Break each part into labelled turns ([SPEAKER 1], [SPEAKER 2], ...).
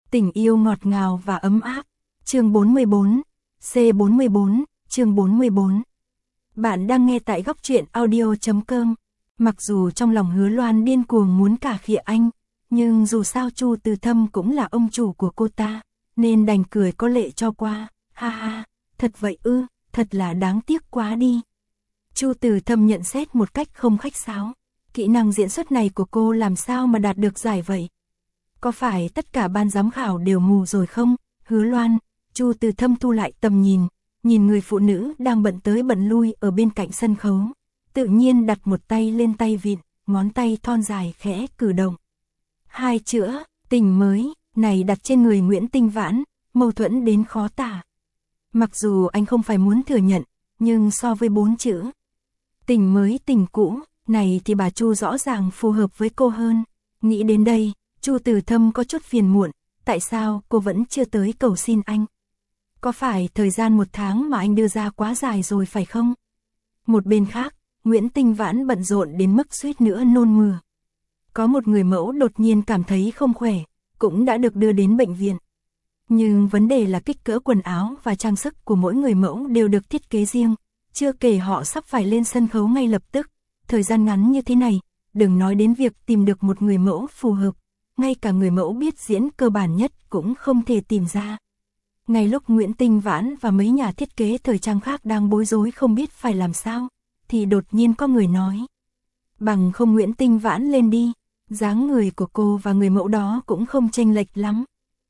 [SPEAKER 1] Tình yêu ngọt ngào và ấm áp. Chương 44, C44, chương 44. Bạn đang nghe tại góc truyện audio.com. Mặc dù trong lòng Hứa Loan điên cuồng muốn cà khịa anh, nhưng dù sao Chu Từ Thâm cũng là ông chủ của cô ta, nên đành cười có lệ cho qua. Ha ha, thật vậy ư, thật là đáng tiếc quá đi. Chu Từ Thâm nhận xét một cách không khách sáo. Kỹ năng diễn xuất này của cô làm sao mà đạt được giải vậy? Có phải tất cả ban giám khảo đều mù rồi không? Hứa Loan, Chu Từ Thâm thu lại tầm nhìn, nhìn người phụ nữ đang bận tới bận lui ở bên cạnh sân khấu. Tự nhiên đặt một tay lên tay vịn, ngón tay thon dài khẽ cử động. Hai chữ, tình mới, này đặt trên người Nguyễn Tinh Vãn, mâu thuẫn đến khó tả. Mặc dù anh không phải muốn thừa nhận, nhưng so với 4 chữ tình mới tình cũ, này thì bà Chu rõ ràng phù hợp với cô hơn. Nghĩ đến đây, Chu Từ Thâm có chút phiền muộn, tại sao cô vẫn chưa tới cầu xin anh? Có phải thời gian 1 tháng mà anh đưa ra quá dài rồi phải không? Một bên khác, Nguyễn Tinh Vãn bận rộn đến mức suýt nữa nôn mửa. Có một người mẫu đột nhiên cảm thấy không khỏe, cũng đã được đưa đến bệnh viện. Nhưng vấn đề là kích cỡ quần áo và trang sức của mỗi người mẫu đều được thiết kế riêng, chưa kể họ sắp phải lên sân khấu ngay lập tức. Thời gian ngắn như thế này, đừng nói đến việc tìm được một người mẫu phù hợp, ngay cả người mẫu biết diễn cơ bản nhất cũng không thể tìm ra. Ngay lúc Nguyễn Tinh Vãn và mấy nhà thiết kế thời trang khác đang bối rối không biết phải làm sao, thì đột nhiên có người nói: bằng không Nguyễn Tinh Vãn lên đi, dáng người của cô và người mẫu đó cũng không chênh lệch lắm.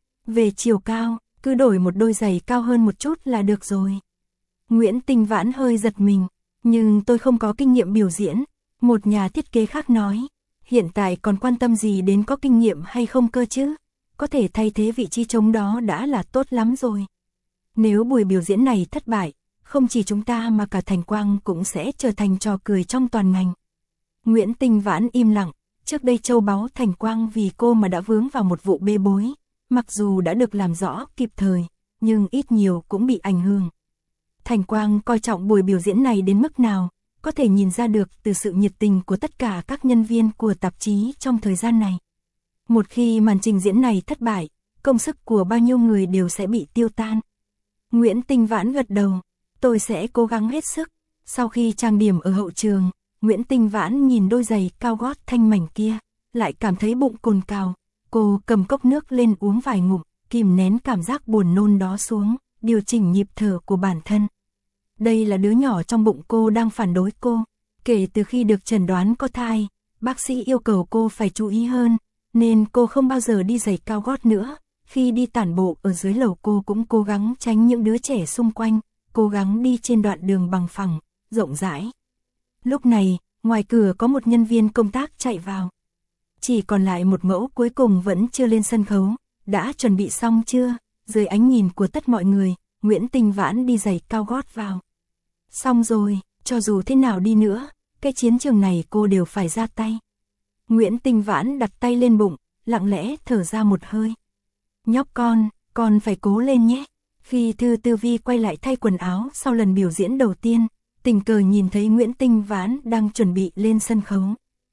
[SPEAKER 1] Về chiều cao, cứ đổi một đôi giày cao hơn một chút là được rồi. Nguyễn Tinh Vãn hơi giật mình, nhưng tôi không có kinh nghiệm biểu diễn. Một nhà thiết kế khác nói, hiện tại còn quan tâm gì đến có kinh nghiệm hay không cơ chứ? Có thể thay thế vị trí trống đó đã là tốt lắm rồi. Nếu buổi biểu diễn này thất bại, không chỉ chúng ta mà cả Thành Quang cũng sẽ trở thành trò cười trong toàn ngành. Nguyễn Tinh Vãn im lặng, trước đây châu báu Thành Quang vì cô mà đã vướng vào một vụ bê bối, mặc dù đã được làm rõ kịp thời, nhưng ít nhiều cũng bị ảnh hưởng. Thành Quang coi trọng buổi biểu diễn này đến mức nào, có thể nhìn ra được từ sự nhiệt tình của tất cả các nhân viên của tạp chí trong thời gian này. Một khi màn trình diễn này thất bại, công sức của bao nhiêu người đều sẽ bị tiêu tan. Nguyễn Tinh Vãn gật đầu, tôi sẽ cố gắng hết sức. Sau khi trang điểm ở hậu trường, Nguyễn Tinh Vãn nhìn đôi giày cao gót thanh mảnh kia, lại cảm thấy bụng cồn cào. Cô cầm cốc nước lên uống vài ngụm, kìm nén cảm giác buồn nôn đó xuống, điều chỉnh nhịp thở của bản thân. Đây là đứa nhỏ trong bụng cô đang phản đối cô. Kể từ khi được chẩn đoán có thai, bác sĩ yêu cầu cô phải chú ý hơn, nên cô không bao giờ đi giày cao gót nữa. Khi đi tản bộ ở dưới lầu cô cũng cố gắng tránh những đứa trẻ xung quanh, cố gắng đi trên đoạn đường bằng phẳng, rộng rãi. Lúc này, ngoài cửa có một nhân viên công tác chạy vào. Chỉ còn lại một mẫu cuối cùng vẫn chưa lên sân khấu. Đã chuẩn bị xong chưa? Dưới ánh nhìn của tất mọi người, Nguyễn Tinh Vãn đi giày cao gót vào. Xong rồi, cho dù thế nào đi nữa, cái chiến trường này cô đều phải ra tay. Nguyễn Tinh Vãn đặt tay lên bụng, lặng lẽ thở ra một hơi. Nhóc con phải cố lên nhé. Khi Thư Tư Vi quay lại thay quần áo sau lần biểu diễn đầu tiên, tình cờ nhìn thấy Nguyễn Tinh Vãn đang chuẩn bị lên sân khấu.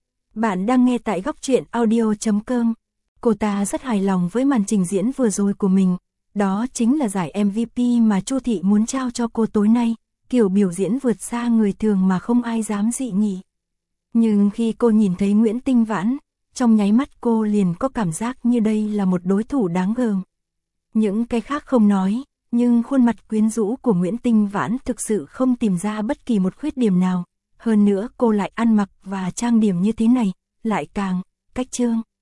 [SPEAKER 1] Bạn đang nghe tại góc truyện audio.com. Cô ta rất hài lòng với màn trình diễn vừa rồi của mình. Đó chính là giải MVP mà Chu Thị muốn trao cho cô tối nay. Kiểu biểu diễn vượt xa người thường mà không ai dám dị nghị. Nhưng khi cô nhìn thấy Nguyễn Tinh Vãn, trong nháy mắt cô liền có cảm giác như đây là một đối thủ đáng gờm. Những cái khác không nói, nhưng khuôn mặt quyến rũ của Nguyễn Tinh Vãn thực sự không tìm ra bất kỳ một khuyết điểm nào. Hơn nữa cô lại ăn mặc và trang điểm như thế này, lại càng cách trương.